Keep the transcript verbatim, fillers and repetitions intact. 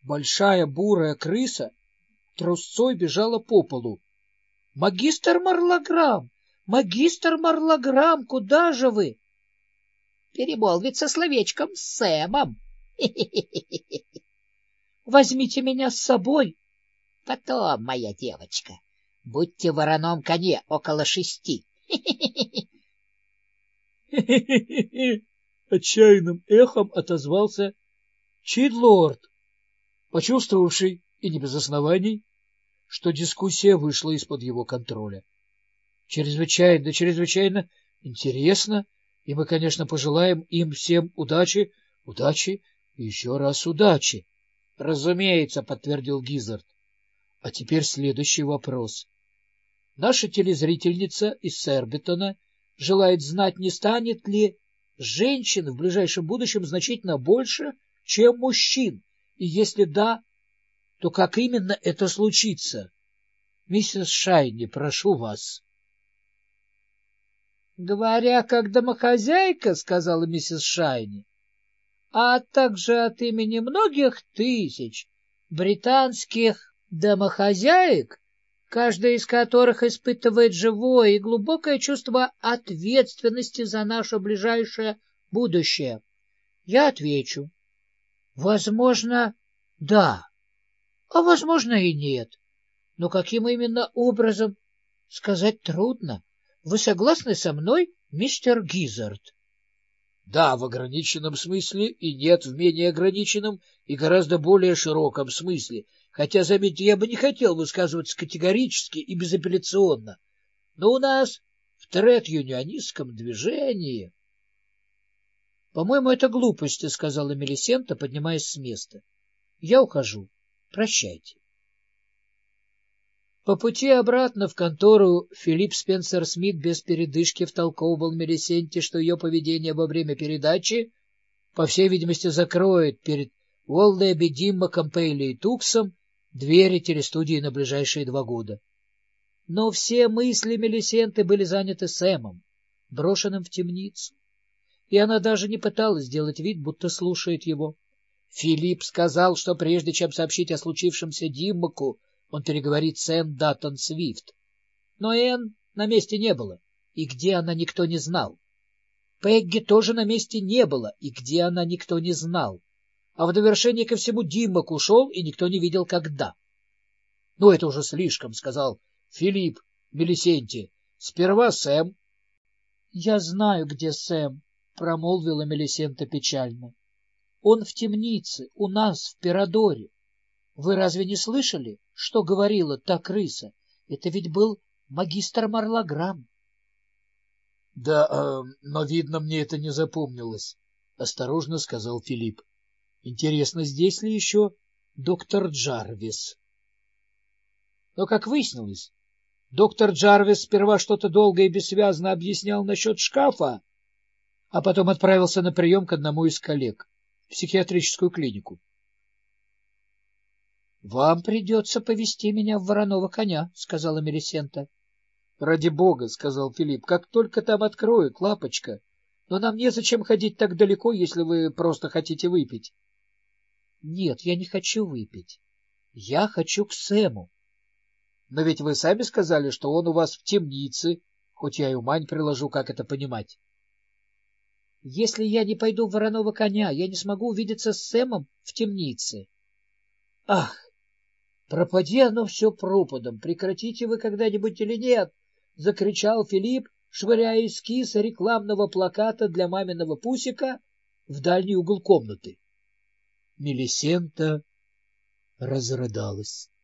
Большая бурая крыса трусцой бежала по полу. — Магистр Марлограмм! Магистр Марлограмм, куда же вы? — Перемолвиться словечком с Сэмом. — Возьмите меня с собой. — Потом, моя девочка. Будьте в вороном коне около шести. Отчаянным эхом отозвался Чидлорд, почувствовавший, и не без оснований, что дискуссия вышла из-под его контроля. Чрезвычайно, чрезвычайно интересно, и мы, конечно, пожелаем им всем удачи, удачи и еще раз удачи. — Разумеется, — подтвердил Гизард. — А теперь следующий вопрос. Наша телезрительница из Сэрбитона желает знать, не станет ли женщин в ближайшем будущем значительно больше, чем мужчин, и если да, то как именно это случится? Миссис Шайни, прошу вас. — Говоря как домохозяйка, — сказала миссис Шайни, — а также от имени многих тысяч британских домохозяек, каждая из которых испытывает живое и глубокое чувство ответственности за наше ближайшее будущее, я отвечу. Возможно, да, а возможно и нет. Но каким именно образом, сказать трудно. Вы согласны со мной, мистер Гизард? — Да, в ограниченном смысле, и нет в менее ограниченном и гораздо более широком смысле. Хотя, заметьте, я бы не хотел высказываться категорически и безапелляционно. Но у нас в тред-юнионистском движении... — По-моему, это глупости, — сказала Мелисента, поднимаясь с места. — Я ухожу. Прощайте. По пути обратно в контору Филипп Спенсер Смит без передышки втолковывал Мелисенте, что ее поведение во время передачи, по всей видимости, закроет перед Уоллеби, Диммаком, Пейли и Туксом двери телестудии на ближайшие два года. Но все мысли Мелисенты были заняты Сэмом, брошенным в темницу, и она даже не пыталась сделать вид, будто слушает его. Филипп сказал, что прежде чем сообщить о случившемся Диммаку, он переговорит с Энн Даттон Свифт. Но Энн на месте не было, и где она, никто не знал. Пегги тоже на месте не было, и где она, никто не знал. А в довершение ко всему Диммак ушел, и никто не видел, когда. — Ну, это уже слишком, — сказал Филипп Мелисенте. — Сперва Сэм. — Я знаю, где Сэм, — промолвила Мелисента печально. — Он в темнице, у нас, в Пирадоре. Вы разве не слышали, что говорила та крыса? Это ведь был магистр Марлограмм. — Да, э, но, видно, мне это не запомнилось, — осторожно сказал Филипп. — Интересно, здесь ли еще доктор Джарвис? Но, как выяснилось, доктор Джарвис сперва что-то долго и бессвязно объяснял насчет шкафа, а потом отправился на прием к одному из коллег в психиатрическую клинику. — Вам придется повести меня в вороного коня, — сказала Мелисента. — Ради бога, — сказал Филипп, — как только там откроют, лапочка. Но нам незачем ходить так далеко, если вы просто хотите выпить. — Нет, я не хочу выпить. Я хочу к Сэму. — Но ведь вы сами сказали, что он у вас в темнице, хоть я и ума не приложу, как это понимать. — Если я не пойду в вороного коня, я не смогу увидеться с Сэмом в темнице. — Ах! Пропади оно все пропадом, прекратите вы когда-нибудь или нет? — закричал Филипп, швыряя эскиз рекламного плаката для маминого пусика в дальний угол комнаты. Мелисента разрыдалась.